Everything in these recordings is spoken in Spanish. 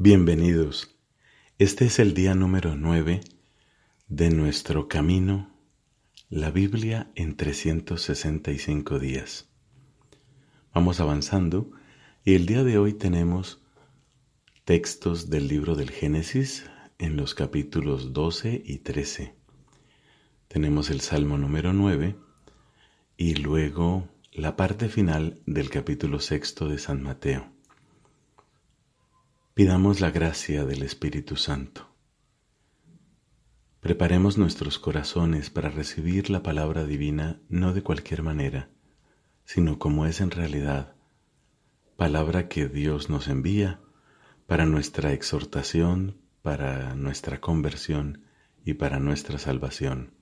Bienvenidos. Este es el día número 9 de nuestro camino, la Biblia en 365 días. Vamos avanzando y el día de hoy tenemos textos del libro del Génesis en los capítulos 12 y 13. Tenemos el Salmo número 9 y luego la parte final del capítulo 6 de San Mateo. Pidamos la gracia del Espíritu Santo. Preparemos nuestros corazones para recibir la palabra divina no de cualquier manera, sino como es en realidad, palabra que Dios nos envía para nuestra exhortación, para nuestra conversión y para nuestra salvación.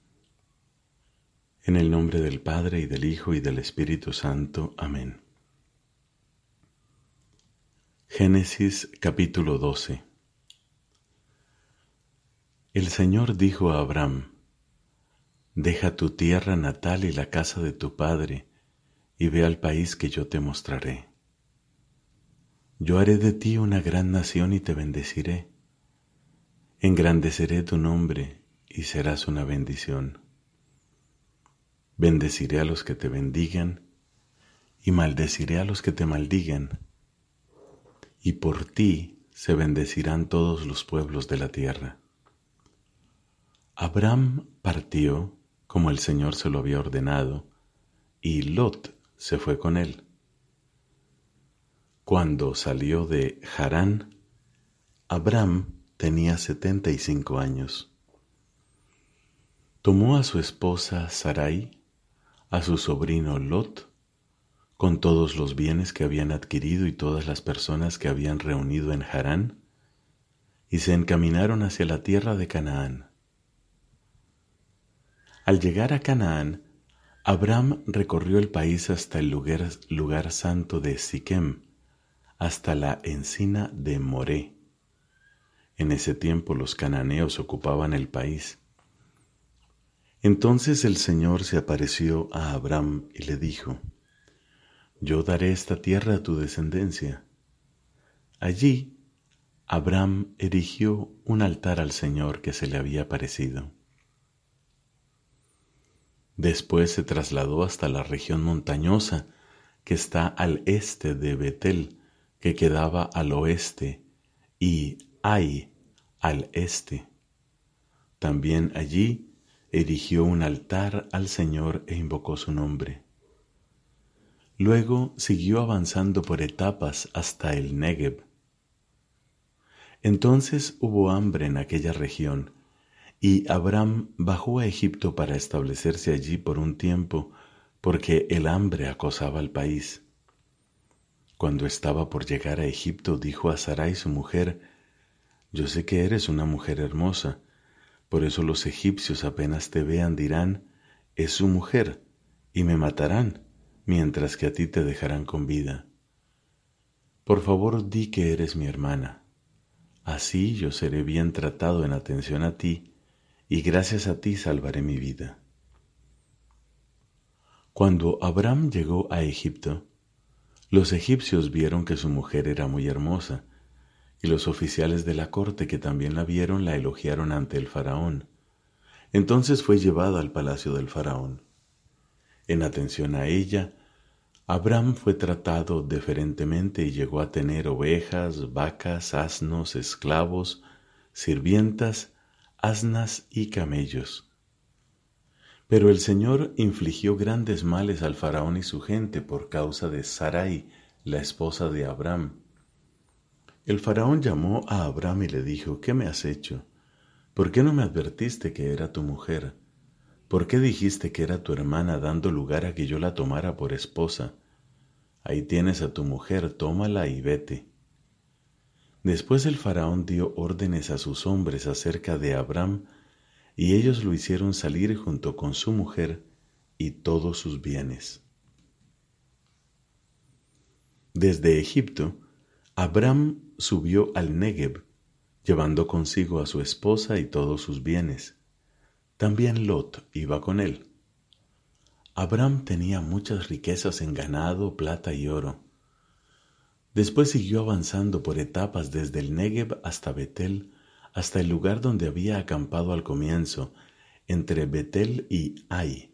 En el nombre del Padre, y del Hijo, y del Espíritu Santo. Amén. Génesis capítulo 12. El Señor dijo a Abraham: Deja tu tierra natal y la casa de tu padre, y ve al país que yo te mostraré. Yo haré de ti una gran nación y te bendeciré. Engrandeceré tu nombre y serás una bendición. Bendeciré a los que te bendigan y maldeciré a los que te maldigan. Y por ti se bendecirán todos los pueblos de la tierra. Abraham partió como el Señor se lo había ordenado, y Lot se fue con él. Cuando salió de Harán, Abraham tenía 75 años. Tomó a su esposa Sarai, a su sobrino Lot, con todos los bienes que habían adquirido y todas las personas que habían reunido en Harán, y se encaminaron hacia la tierra de Canaán. Al llegar a Canaán, Abraham recorrió el país hasta el lugar santo de Siquem, hasta la encina de Moré. En ese tiempo los cananeos ocupaban el país. Entonces el Señor se apareció a Abraham y le dijo: Yo daré esta tierra a tu descendencia. Allí, Abraham erigió un altar al Señor que se le había aparecido. Después se trasladó hasta la región montañosa que está al este de Betel, que quedaba al oeste, y Ai al este. También allí erigió un altar al Señor e invocó su nombre. Luego siguió avanzando por etapas hasta el Negev. Entonces hubo hambre en aquella región, y Abraham bajó a Egipto para establecerse allí por un tiempo, porque el hambre acosaba al país. Cuando estaba por llegar a Egipto, dijo a Sarai su mujer: Yo sé que eres una mujer hermosa, por eso los egipcios apenas te vean dirán: es su mujer, y me matarán, mientras que a ti te dejarán con vida. Por favor, di que eres mi hermana. Así yo seré bien tratado en atención a ti, y gracias a ti salvaré mi vida. Cuando Abraham llegó a Egipto, los egipcios vieron que su mujer era muy hermosa, y los oficiales de la corte que también la vieron la elogiaron ante el faraón. Entonces fue llevada al palacio del faraón. En atención a ella, Abraham fue tratado deferentemente y llegó a tener ovejas, vacas, asnos, esclavos, sirvientas, asnas y camellos. Pero el Señor infligió grandes males al faraón y su gente por causa de Sarai, la esposa de Abraham. El faraón llamó a Abraham y le dijo: ¿Qué me has hecho? ¿Por qué no me advertiste que era tu mujer? ¿Por qué dijiste que era tu hermana, dando lugar a que yo la tomara por esposa? Ahí tienes a tu mujer, tómala y vete. Después el faraón dio órdenes a sus hombres acerca de Abraham, y ellos lo hicieron salir junto con su mujer y todos sus bienes. Desde Egipto, Abraham subió al Negev, llevando consigo a su esposa y todos sus bienes. También Lot iba con él. Abraham tenía muchas riquezas en ganado, plata y oro. Después siguió avanzando por etapas desde el Negev hasta Betel, hasta el lugar donde había acampado al comienzo, entre Betel y Ai.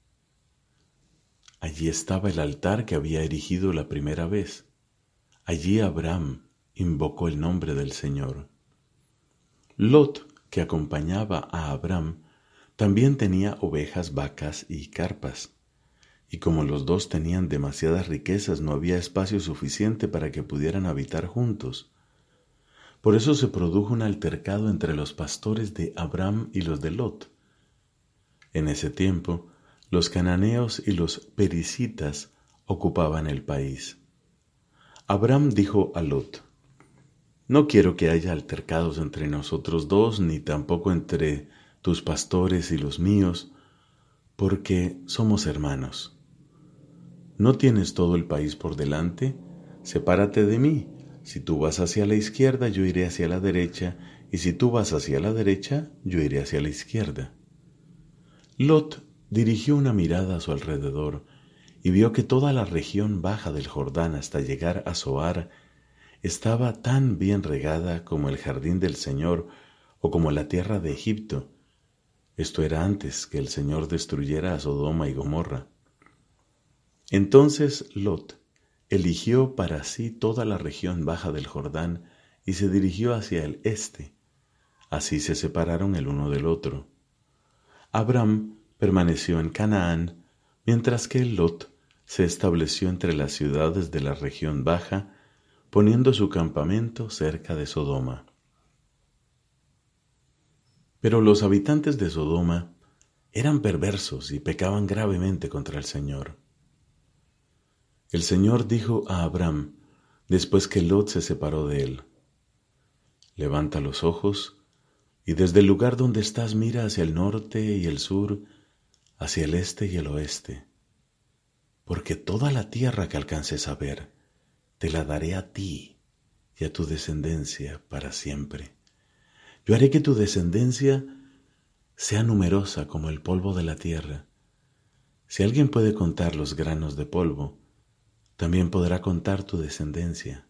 Allí estaba el altar que había erigido la primera vez. Allí Abram invocó el nombre del Señor. Lot, que acompañaba a Abram, también tenía ovejas, vacas y carpas. Y como los dos tenían demasiadas riquezas, no había espacio suficiente para que pudieran habitar juntos. Por eso se produjo un altercado entre los pastores de Abram y los de Lot. En ese tiempo, los cananeos y los pericitas ocupaban el país. Abram dijo a Lot: «No quiero que haya altercados entre nosotros dos, ni tampoco entre tus pastores y los míos, porque somos hermanos. ¿No tienes todo el país por delante? Sepárate de mí. Si tú vas hacia la izquierda, yo iré hacia la derecha, y si tú vas hacia la derecha, yo iré hacia la izquierda». Lot dirigió una mirada a su alrededor y vio que toda la región baja del Jordán hasta llegar a Zoar estaba tan bien regada como el jardín del Señor o como la tierra de Egipto. Esto era antes que el Señor destruyera a Sodoma y Gomorra. Entonces Lot eligió para sí toda la región baja del Jordán y se dirigió hacia el este. Así se separaron el uno del otro. Abram permaneció en Canaán, mientras que Lot se estableció entre las ciudades de la región baja, poniendo su campamento cerca de Sodoma. Pero los habitantes de Sodoma eran perversos y pecaban gravemente contra el Señor. El Señor dijo a Abram, después que Lot se separó de él: «Levanta los ojos y desde el lugar donde estás mira hacia el norte y el sur, hacia el este y el oeste, porque toda la tierra que alcances a ver, te la daré a ti y a tu descendencia para siempre. Yo haré que tu descendencia sea numerosa como el polvo de la tierra. Si alguien puede contar los granos de polvo, también podrá contar tu descendencia.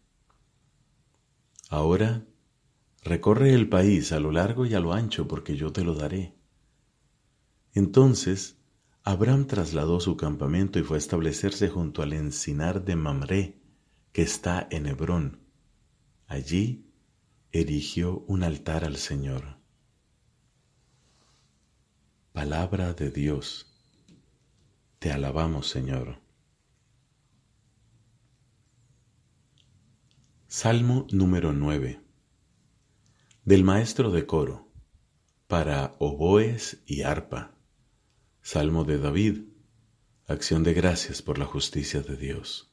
Ahora recorre el país a lo largo y a lo ancho, porque yo te lo daré». Entonces Abram trasladó su campamento y fue a establecerse junto al encinar de Mamré, que está en Hebrón. Allí erigió un altar al Señor. Palabra de Dios. Te alabamos, Señor. Salmo número 9. Del maestro de coro, para oboes y arpa. Salmo de David, acción de gracias por la justicia de Dios.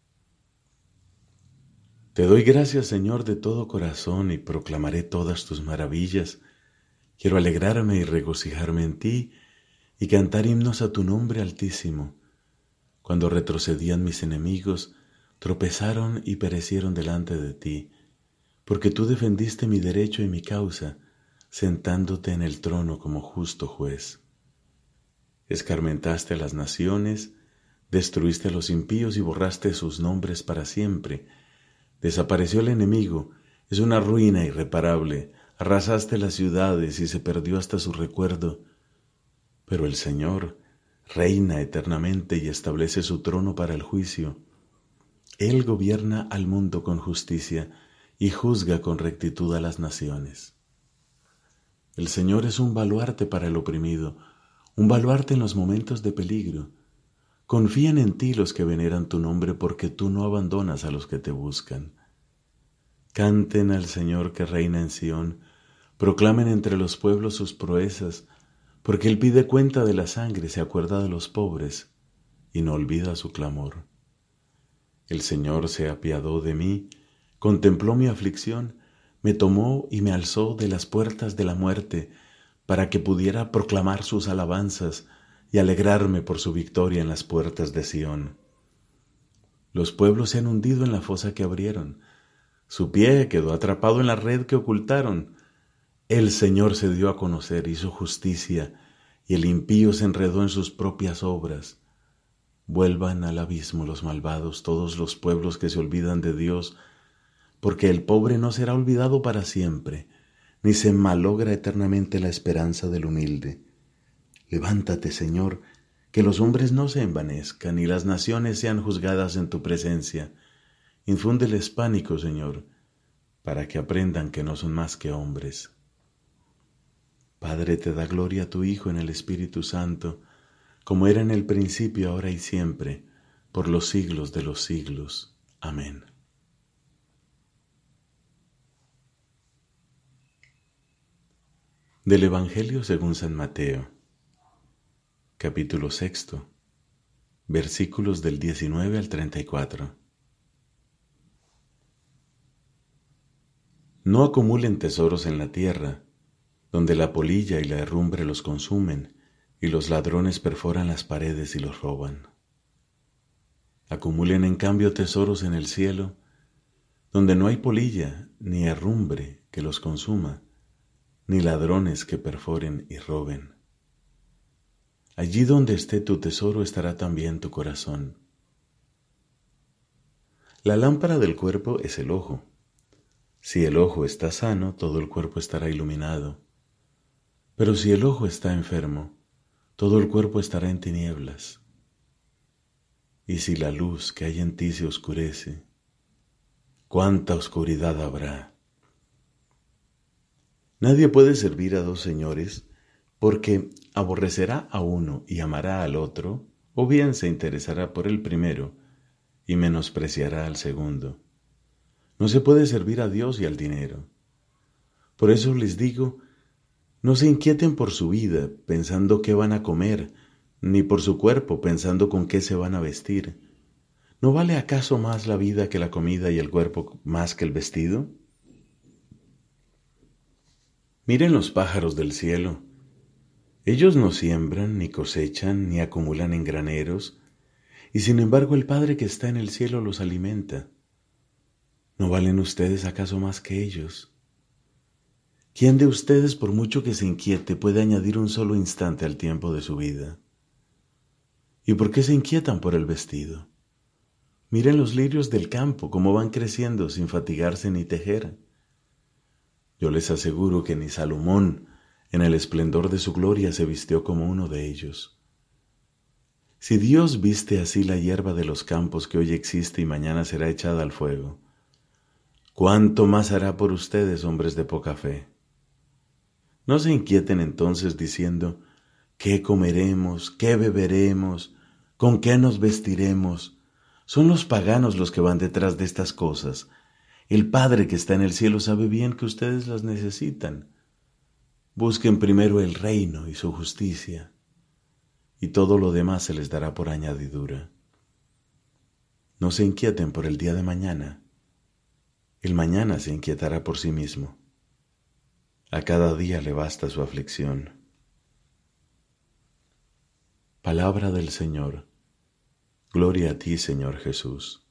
Te doy gracias, Señor, de todo corazón y proclamaré todas tus maravillas. Quiero alegrarme y regocijarme en ti y cantar himnos a tu nombre altísimo. Cuando retrocedían mis enemigos, tropezaron y perecieron delante de ti, porque tú defendiste mi derecho y mi causa, sentándote en el trono como justo juez. Escarmentaste a las naciones, destruiste a los impíos y borraste sus nombres para siempre. Desapareció el enemigo, es una ruina irreparable. Arrasaste las ciudades y se perdió hasta su recuerdo. Pero el Señor reina eternamente y establece su trono para el juicio. Él gobierna al mundo con justicia y juzga con rectitud a las naciones. El Señor es un baluarte para el oprimido, un baluarte en los momentos de peligro. Confían en ti los que veneran tu nombre, porque tú no abandonas a los que te buscan. Canten al Señor que reina en Sión, proclamen entre los pueblos sus proezas, porque Él pide cuenta de la sangre, se acuerda de los pobres y no olvida su clamor. El Señor se apiadó de mí, contempló mi aflicción, me tomó y me alzó de las puertas de la muerte, para que pudiera proclamar sus alabanzas y alegrarme por su victoria en las puertas de Sión. Los pueblos se han hundido en la fosa que abrieron, su pie quedó atrapado en la red que ocultaron. El Señor se dio a conocer, hizo justicia, y el impío se enredó en sus propias obras. Vuelvan al abismo los malvados, todos los pueblos que se olvidan de Dios, porque el pobre no será olvidado para siempre, ni se malogra eternamente la esperanza del humilde. Levántate, Señor, que los hombres no se envanezcan, y las naciones sean juzgadas en tu presencia. Infúndeles pánico, Señor, para que aprendan que no son más que hombres. Padre, te da gloria a tu Hijo en el Espíritu Santo, como era en el principio, ahora y siempre, por los siglos de los siglos. Amén. Del Evangelio según San Mateo, capítulo 6, versículos del 19 al 34. No acumulen tesoros en la tierra, donde la polilla y la herrumbre los consumen, y los ladrones perforan las paredes y los roban. Acumulen en cambio tesoros en el cielo, donde no hay polilla ni herrumbre que los consuma, ni ladrones que perforen y roben. Allí donde esté tu tesoro estará también tu corazón. La lámpara del cuerpo es el ojo. Si el ojo está sano, todo el cuerpo estará iluminado. Pero si el ojo está enfermo, todo el cuerpo estará en tinieblas. Y si la luz que hay en ti se oscurece, ¿cuánta oscuridad habrá? Nadie puede servir a dos señores, porque aborrecerá a uno y amará al otro, o bien se interesará por el primero y menospreciará al segundo. No se puede servir a Dios y al dinero. Por eso les digo, no se inquieten por su vida, pensando qué van a comer, ni por su cuerpo, pensando con qué se van a vestir. ¿No vale acaso más la vida que la comida y el cuerpo más que el vestido? Miren los pájaros del cielo. Ellos no siembran, ni cosechan, ni acumulan en graneros, y sin embargo el Padre que está en el cielo los alimenta. ¿No valen ustedes acaso más que ellos? ¿Quién de ustedes, por mucho que se inquiete, puede añadir un solo instante al tiempo de su vida? ¿Y por qué se inquietan por el vestido? Miren los lirios del campo, cómo van creciendo sin fatigarse ni tejer. Yo les aseguro que ni Salomón, en el esplendor de su gloria, se vistió como uno de ellos. Si Dios viste así la hierba de los campos que hoy existe y mañana será echada al fuego, ¿cuánto más hará por ustedes, hombres de poca fe? No se inquieten entonces diciendo, ¿qué comeremos? ¿Qué beberemos? ¿Con qué nos vestiremos? Son los paganos los que van detrás de estas cosas. El Padre que está en el cielo sabe bien que ustedes las necesitan. Busquen primero el reino y su justicia, y todo lo demás se les dará por añadidura. No se inquieten por el día de mañana. El mañana se inquietará por sí mismo. A cada día le basta su aflicción. Palabra del Señor. Gloria a ti, Señor Jesús.